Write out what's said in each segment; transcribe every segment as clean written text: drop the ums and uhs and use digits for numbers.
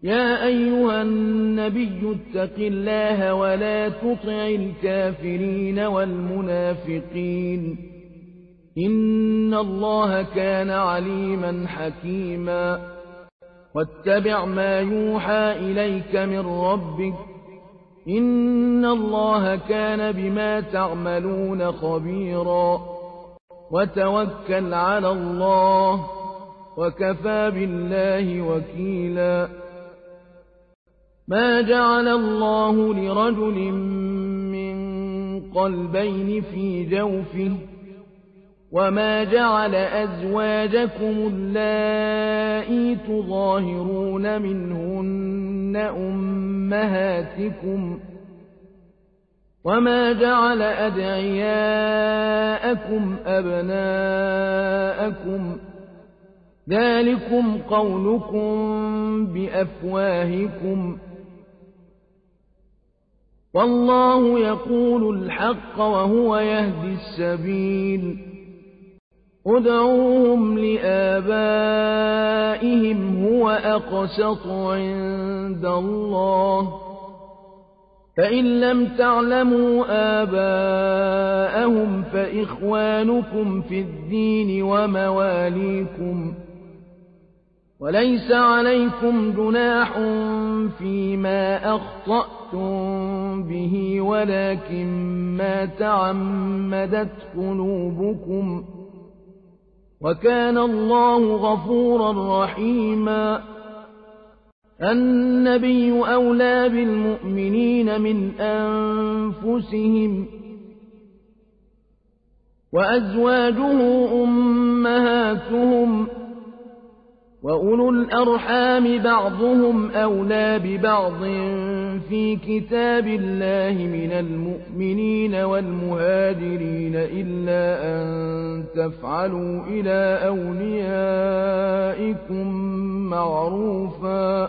يا أيها النبي اتق الله ولا تطع الكافرين والمنافقين إن الله كان عليما حكيما واتبع ما يوحى إليك من ربك إن الله كان بما تعملون خبيرا وتوكل على الله وكفى بالله وكيلا ما جعل الله لرجل من قلبين في جوفه وما جعل أزواجكم اللائي تظاهرون منهن أمهاتكم وما جعل أدعياءكم أبناءكم ذلكم قولكم بأفواهكم والله يقول الحق وهو يهدي السبيل ادعوهم لآبائهم هو أقسط عند الله فإن لم تعلموا آباءهم فإخوانكم في الدين ومواليكم وليس عليكم جناح فيما أخطأتم به ولكن ما تعمدت قلوبكم وكان الله غفورا رحيما النبي أولى بالمؤمنين من أنفسهم وأزواجه أمهاتهم وأولو الأرحام بعضهم أولى ببعض في كتاب الله من المؤمنين والمهاجرين إلا أن تفعلوا إلى أوليائكم معروفا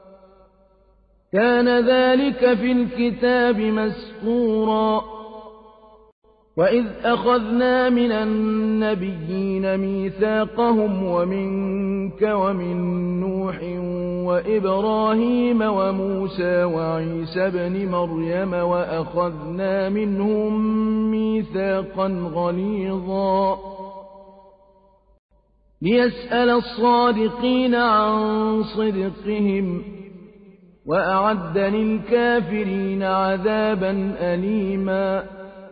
كان ذلك في الكتاب مسطورا وإذ أخذنا من النبيين ميثاقهم ومنك ومن نوح وإبراهيم وموسى وعيسى بن مريم وأخذنا منهم ميثاقا غليظا ليسأل الصادقين عن صدقهم وأعد للكافرين عذابا أليما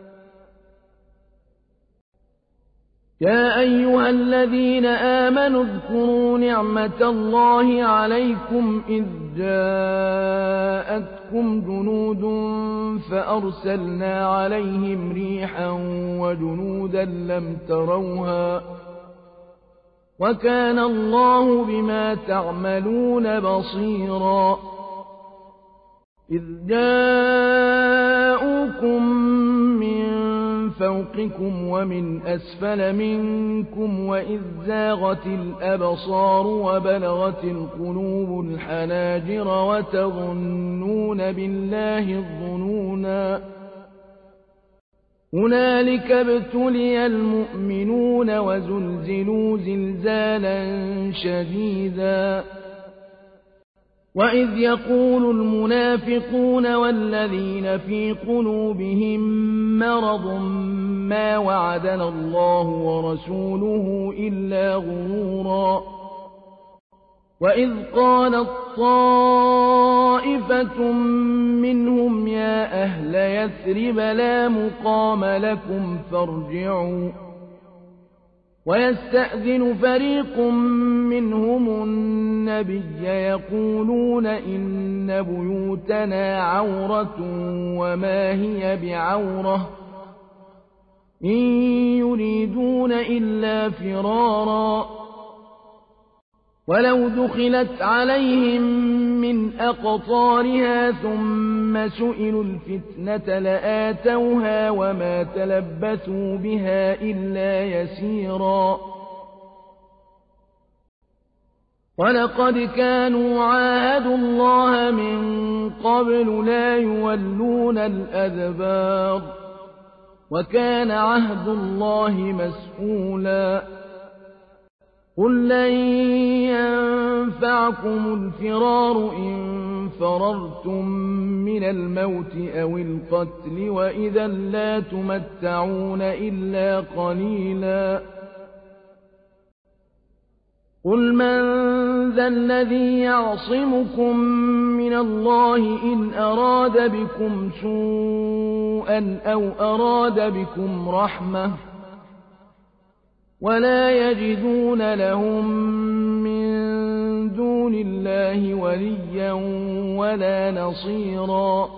يا أيها الذين آمنوا اذكروا نعمة الله عليكم إذ جاءتكم جنود فأرسلنا عليهم ريحا وجنودا لم تروها وكان الله بما تعملون بصيرا إذ جاءوكم من فوقكم ومن أسفل منكم وإذ زاغت الأبصار وبلغت القلوب الحناجر وتظنون بالله الظنونا هنالك ابتلي المؤمنون وزلزلوا زلزالا شديدا وإذ يقول المنافقون والذين في قلوبهم مرض ما وعدنا الله ورسوله إلا غرورا وإذ قالت طائفة منهم يا أهل يثرب لا مقام لكم فارجعوا ويستأذن فريق منهم النبي يقولون إن بيوتنا عورة وما هي بعورة إن يريدون إلا فرارا ولو دخلت عليهم من أقطارها ثم سئلوا الفتنة لآتوها وما تلبثوا بها إلا يسيرا ولقد كانوا عاهدوا الله من قبل لا يولون الأدبار وكان عهد الله مسئولا قل لن ينفعكم الفرار إن فررتم من الموت أو القتل وإذا لا تمتعون إلا قليلا قل من ذا الذي يعصمكم من الله إن أراد بكم سوءا أو أراد بكم رحمة ولا يجدون لهم من دون الله وليا ولا نصيرا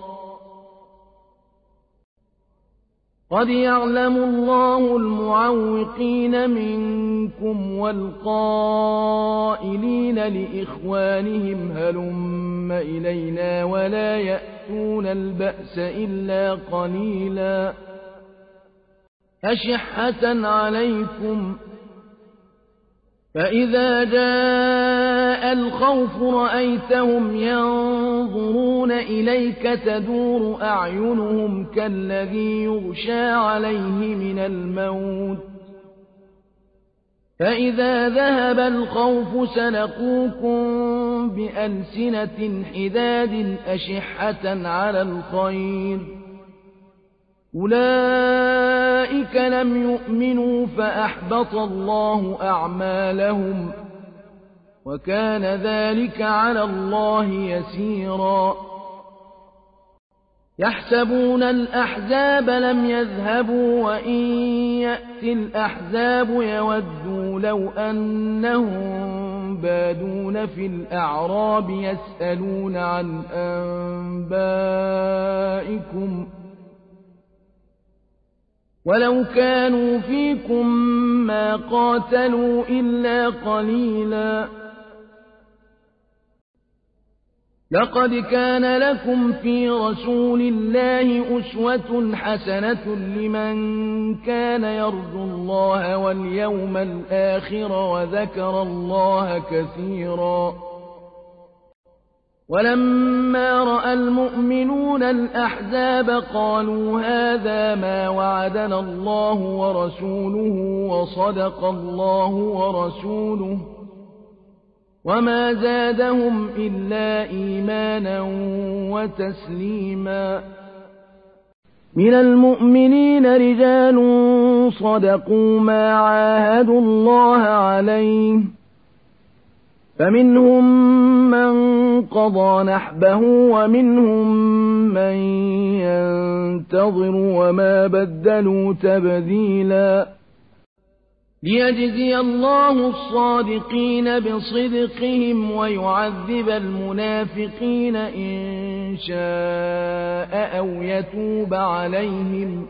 قد يعلم الله المعوقين منكم والقائلين لإخوانهم هلم إلينا ولا يأتون البأس إلا قليلا أشحة عليكم فإذا جاء الخوف رأيتهم ينظرون إليك تدور أعينهم كالذي يغشى عليه من الموت فإذا ذهب الخوف سلقوكم بألسنة حداد أشحة على الخير أولئك لم يؤمنوا فأحبط الله أعمالهم وكان ذلك على الله يسيرا يحسبون الأحزاب لم يذهبوا وإن يأتي الأحزاب يودوا لو أنهم بادون في الأعراب يسألون عن أنبائكم ولو كانوا فيكم ما قاتلوا إلا قليلا لقد كان لكم في رسول الله أسوة حسنة لمن كان يرجو الله واليوم الآخر وذكر الله كثيرا ولما رأى المؤمنون الأحزاب قالوا هذا ما وعدنا الله ورسوله وصدق الله ورسوله وما زادهم إلا إيمانا وتسليما من المؤمنين رجال صدقوا ما عاهدوا الله عليه فمنهم من قضى نحبه ومنهم من ينتظر وما بدلوا تبديلا ليجزي الله الصادقين بصدقهم ويعذب المنافقين إن شاء أو يتوب عليهم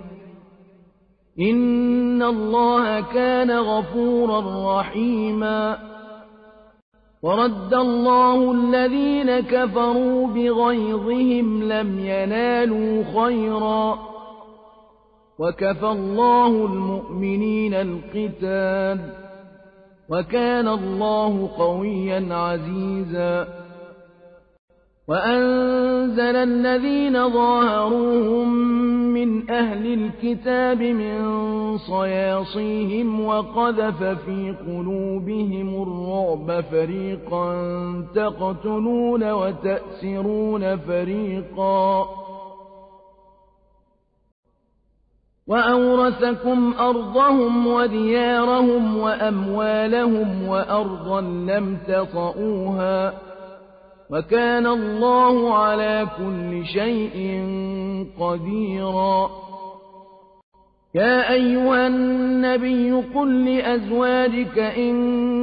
إن الله كان غفورا رحيما ورد الله الذين كفروا بغيظهم لم ينالوا خيرا وكفى الله المؤمنين القتال وكان الله قويا عزيزا وأنزل الذين ظاهروهم من أهل الكتاب من صياصيهم وقذف في قلوبهم الرعب فريقا تقتلون وتأسرون فريقا وأورثكم أرضهم وديارهم وأموالهم وأرضا لم تطئوها وكان الله على كل شيء قديرا يا أيها النبي قل لأزواجك إن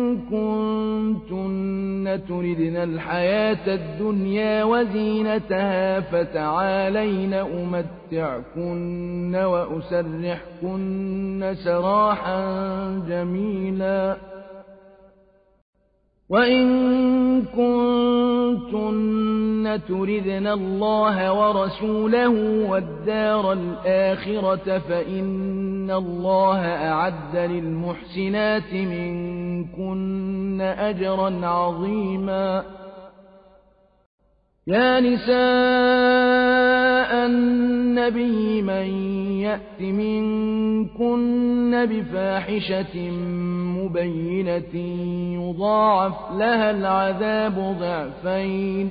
كنتن تردن الحياة الدنيا وزينتها فتعالين أمتعكن وأسرحكن سراحا جميلا وإن كنتن تردن الله ورسوله والدار الآخرة فإن الله أعد للمحسنات منكن أجرا عظيما يا نساء النبي من يأت منكن بفاحشة مبينة يضاعف لها العذاب ضعفين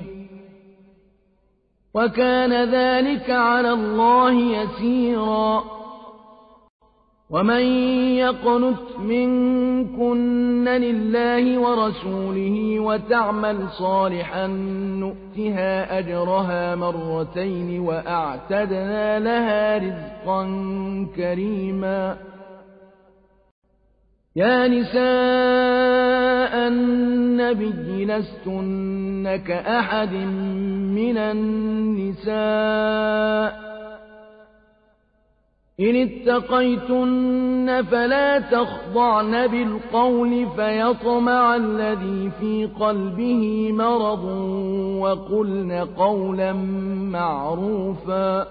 وكان ذلك على الله يسيرا ومن يقنت منكن لله ورسوله وتعمل صالحا نؤتها أجرها مرتين وأعتدنا لها رزقا كريما يا نساء النبي لستن كأحد من النساء إن اتقيتن فلا تخضعن بالقول فيطمع الذي في قلبه مرض وقلن قولا معروفا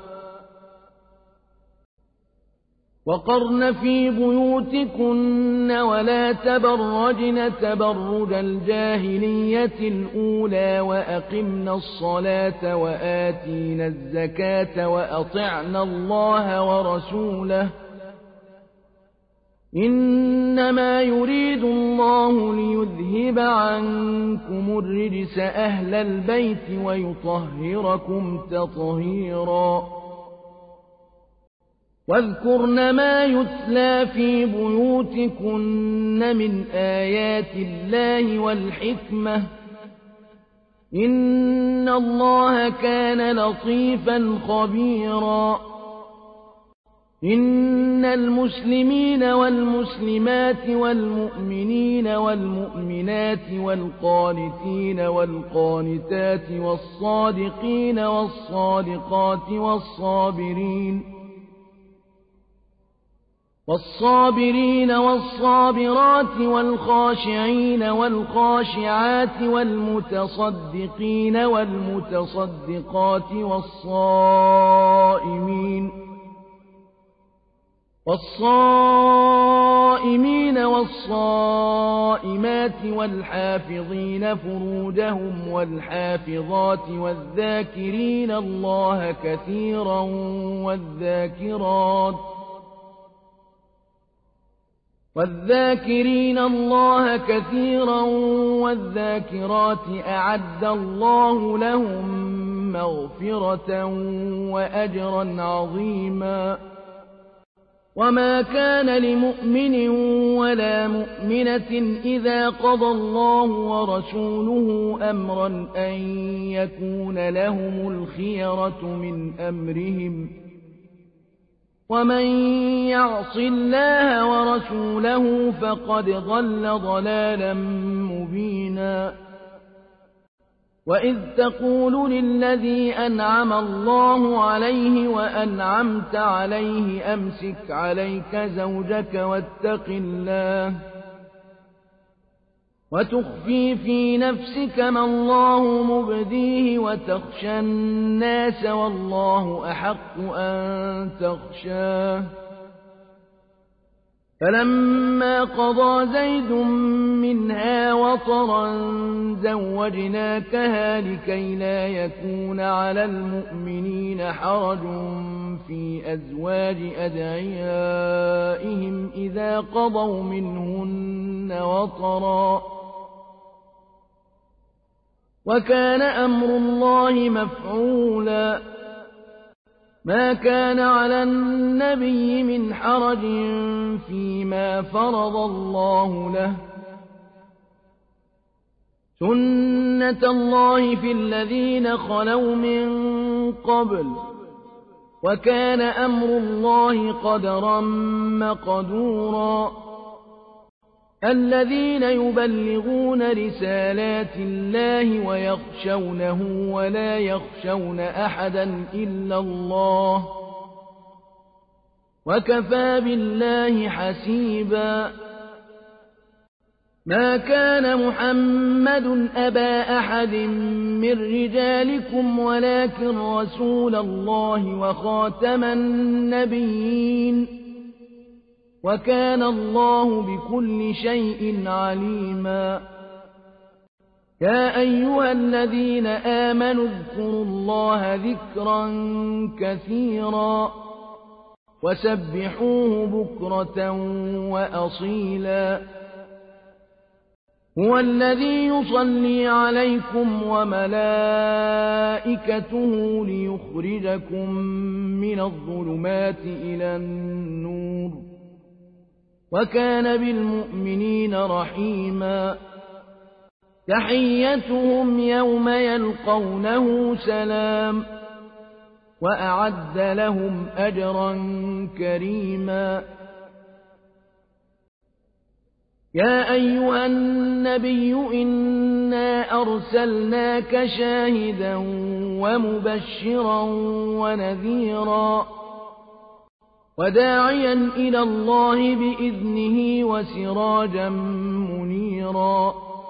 وقرن في بيوتكن ولا تبرجن تبرج الجاهلية الأولى وأقمن الصلاة وآتينا الزكاة وأطعنا الله ورسوله إنما يريد الله ليذهب عنكم الرجس أهل البيت ويطهركم تطهيرا واذكرن ما يتلى في بيوتكن من آيات الله والحكمة إن الله كان لطيفا خبيرا إن المسلمين والمسلمات والمؤمنين والمؤمنات والقانتين والقانتات والصادقين والصادقات والصابرين والصابرات والخاشعين والخاشعات والمتصدقين والمتصدقات والصائمين والصائمات والحافظين فروجهم والحافظات والذاكرين الله كثيرا والذاكرات أعد الله لهم مغفرة وأجرا عظيما وما كان لمؤمن ولا مؤمنة إذا قضى الله ورسوله أمرا أن يكون لهم الخيرة من أمرهم ومن يعص الله ورسوله فقد ضل ضلالا مبينا وإذ تقول للذي أنعم الله عليه وأنعمت عليه أمسك عليك زوجك واتق الله وتخفي في نفسك ما الله مبديه وتخشى الناس والله أحق أن تخشاه فلما قضى زيد منها وطرا زوجناكها لكي لا يكون على المؤمنين حرج في أزواج أدعيائهم إذا قضوا منهن وطرا وكان أمر الله مفعولا ما كان على النبي من حرج فيما فرض الله له سنة الله في الذين خلوا من قبل وكان أمر الله قدرا مقدورا الذين يبلغون رسالات الله ويخشونه ولا يخشون أحدا إلا الله وكفى بالله حسيبا ما كان محمد أبا أحد من رجالكم ولكن رسول الله وخاتم النبيين وكان الله بكل شيء عليما يا أيها الذين آمنوا اذكروا الله ذكرا كثيرا وسبحوه بكرة وأصيلا هو الذي يصلي عليكم وملائكته ليخرجكم من الظلمات إلى النور وكان بالمؤمنين رحيما تحيتهم يوم يلقونه سلام وأعد لهم أجرا كريما يا أيها النبي إنا أرسلناك شاهدا ومبشرا ونذيرا وداعيا إلى الله بإذنه وسراجا منيرا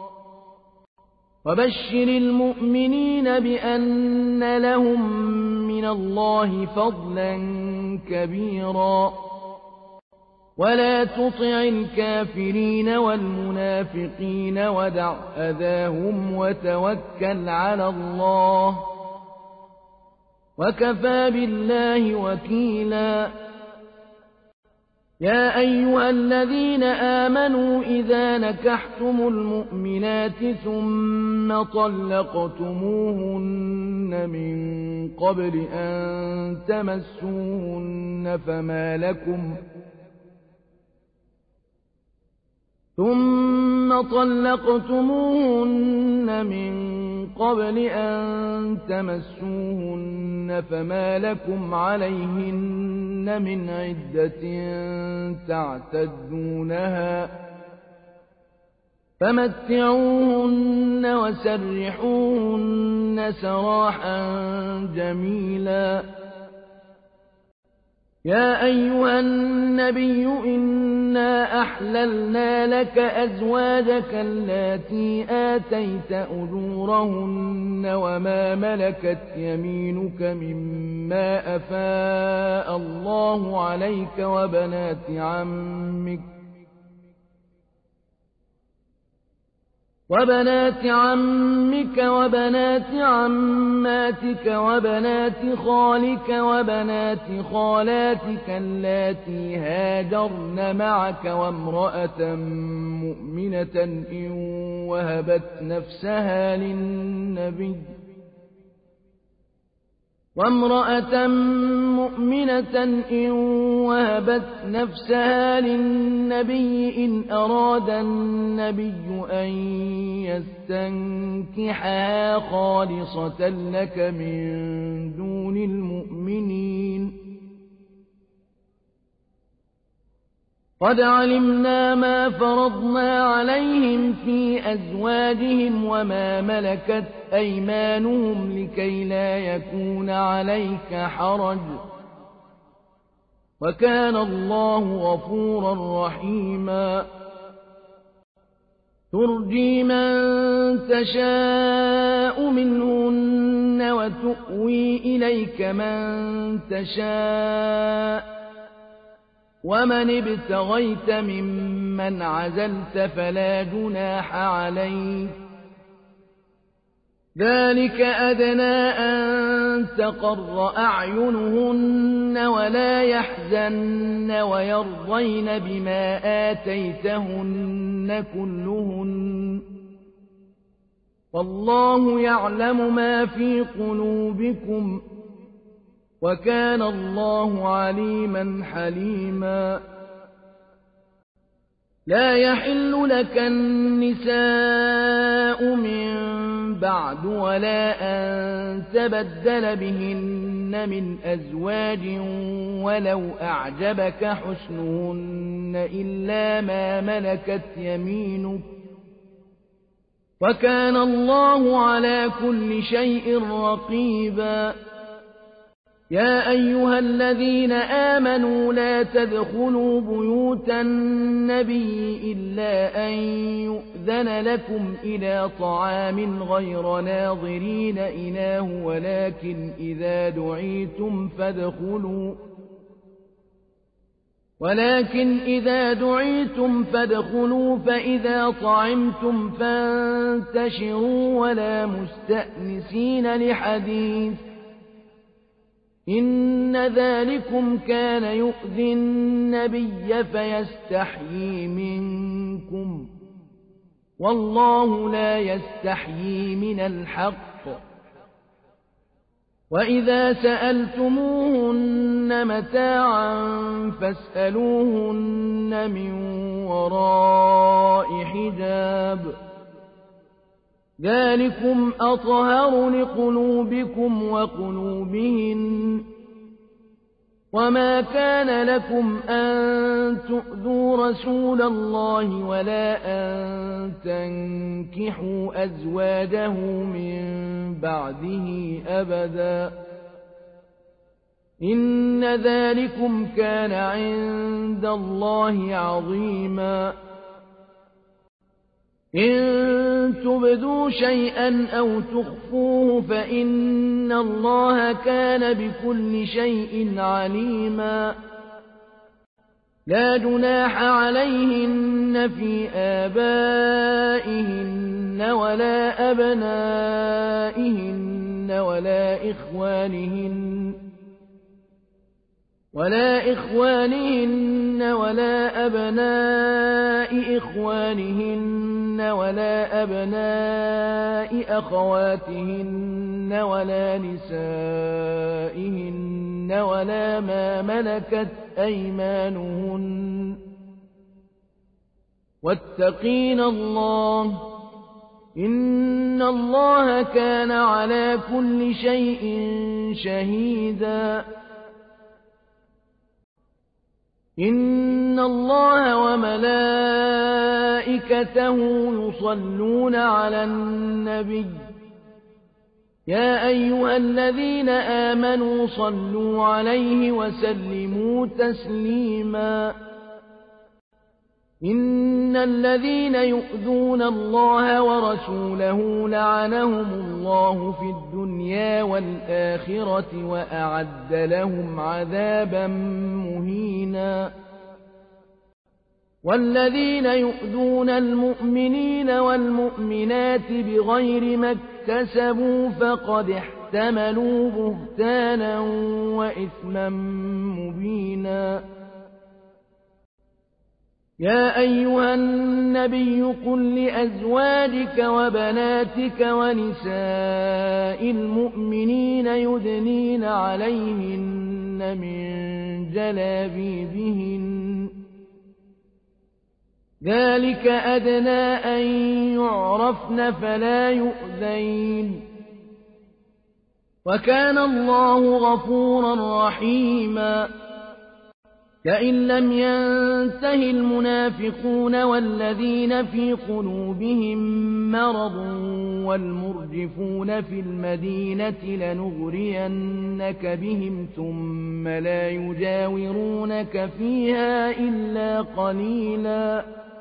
وبشر المؤمنين بأن لهم من الله فضلا كبيرا ولا تطع الكافرين والمنافقين ودع أذاهم وتوكل على الله وكفى بالله وكيلا يا أيها الذين آمنوا إذا نكحتم المؤمنات ثم طلقتموهن من قبل أن تمسوهن فما لكم عليهن من عدة تعتدونها فمتعوهن وسرحوهن سراحا جميلا يا أيها النبي إنا أحللنا لك أزواجك اللاتي آتيت أجورهن وما ملكت يمينك مما أفاء الله عليك وبنات عمك وبنات عماتك وبنات خالك وبنات خالاتك اللاتي هاجرن معك وامرأة مؤمنة إن وهبت نفسها للنبي إن أراد النبي أن يستنكحها خالصة لك من دون المؤمنين قد علمنا ما فرضنا عليهم في أزواجهم وما ملكت أيمانهم لكي لا يكون عليك حرج وكان الله غفورا رحيما ترجي من تشاء منهن وتؤوي إليك من تشاء ومن ابتغيت ممن عزلت فلا جناح عليك ذلك أدنى أن تقر أعينهن ولا يحزن ويرضين بما آتيتهن كلهن والله يعلم ما في قلوبكم وكان الله عليما حليما لا يحل لك النساء من بعد ولا أن تبدل بهن من أزواج ولو أعجبك حسنهن إلا ما ملكت يمينك وكان الله على كل شيء رقيبا يا أيها الذين آمنوا لا تدخلوا بيوت النبي إلا أن يؤذن لكم إلى طعام غير ناظرين إناه ولكن إذا دعيتم ولكن إذا دعيتم فادخلوا فإذا طعمتم فانتشروا ولا مستأنسين لحديث إن ذلكم كان يؤذي النبي فيستحيي منكم والله لا يستحيي من الحق وإذا سألتموهن متاعا فاسألوهن من وراء حجاب ذلكم أطهر لقلوبكم وقلوبهن وما كان لكم أن تؤذوا رسول الله ولا أن تنكحوا أزواجه من بعده أبدا إن ذلكم كان عند الله عظيما إن تبدوا شيئا أو تخفوه فإن الله كان بكل شيء عليما لا جناح عليهن في آبائهن ولا أبنائهن ولا إخوانهن ولا أبناء إخوانهن ولا أبناء أخواتهن ولا نسائهن ولا ما ملكت أيمانهن واتقين الله إن الله كان على كل شيء شهيدا إن الله وملائكته يصلون على النبي يا أيها الذين آمنوا صلوا عليه وسلموا تسليما إن الذين يؤذون الله ورسوله لعنهم الله في الدنيا والآخرة وأعد لهم عذابا مهينا والذين يؤذون المؤمنين والمؤمنات بغير ما اكتسبوا فقد احتملوا بهتانا وإثما مبينا يا أيها النبي قل لأزواجك وبناتك ونساء المؤمنين يدنين عليهن من جلابيبهن ذلك أدنى أن يعرفن فلا يؤذين وكان الله غفورا رحيما كأن لم ينته المنافقون والذين في قلوبهم مرض والمرجفون في المدينة لنغرينك بهم ثم لا يجاورونك فيها إلا قليلا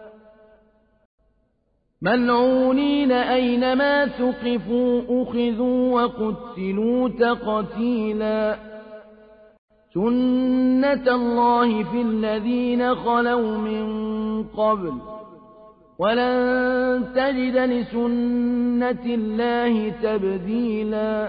ملعونين أينما ثقفوا أخذوا وقتلوا تقتيلا سنة الله في الذين خلوا من قبل ولن تجد لسنة الله تبديلا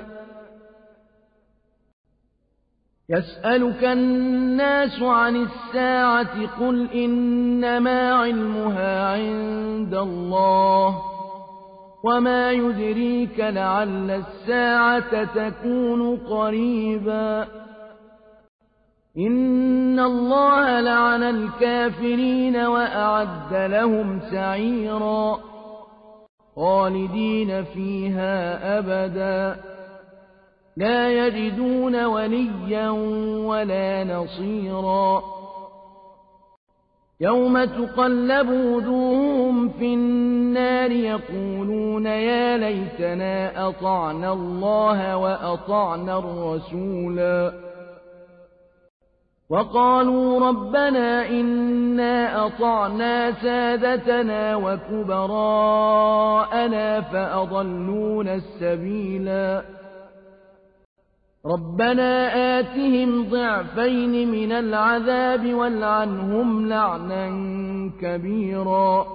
يسألك الناس عن الساعة قل إنما علمها عند الله وما يدريك لعل الساعة تكون قريبا إن الله لعن الكافرين وأعد لهم سعيرا خالدين فيها أبدا لا يجدون وليا ولا نصيرا يوم تقلب وجوههم في النار يقولون يا ليتنا أطعنا الله وأطعنا الرسولا وقالوا ربنا إنا أطعنا سادتنا وكبراءنا فأضلونا السبيلا ربنا آتهم ضعفين من العذاب والعنهم لعنا كبيرا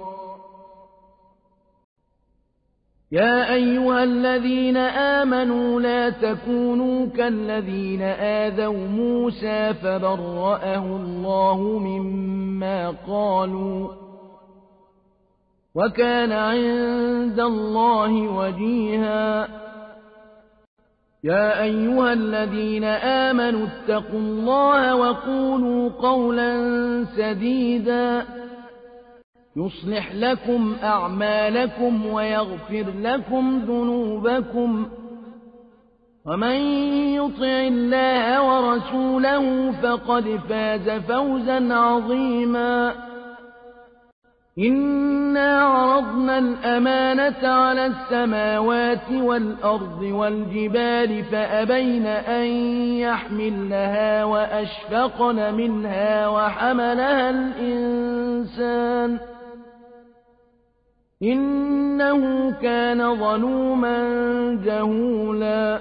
يا أيها الذين آمنوا لا تكونوا كالذين آذوا موسى فبرأه الله مما قالوا وكان عند الله وجيها يا أيها الذين آمنوا اتقوا الله وقولوا قولا سديدا يصلح لكم أعمالكم ويغفر لكم ذنوبكم ومن يطع الله ورسوله فقد فاز فوزا عظيما إنا عرضنا الأمانة على السماوات والأرض والجبال فأبين أن يحملنها وأشفقن منها وحملها الإنسان إنه كان ظلوما جهولا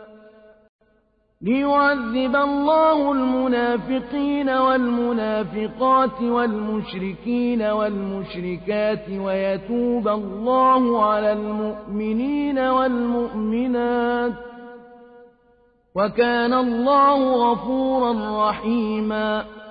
ليعذب الله المنافقين والمنافقات والمشركين والمشركات ويتوب الله على المؤمنين والمؤمنات وكان الله غفورا رحيما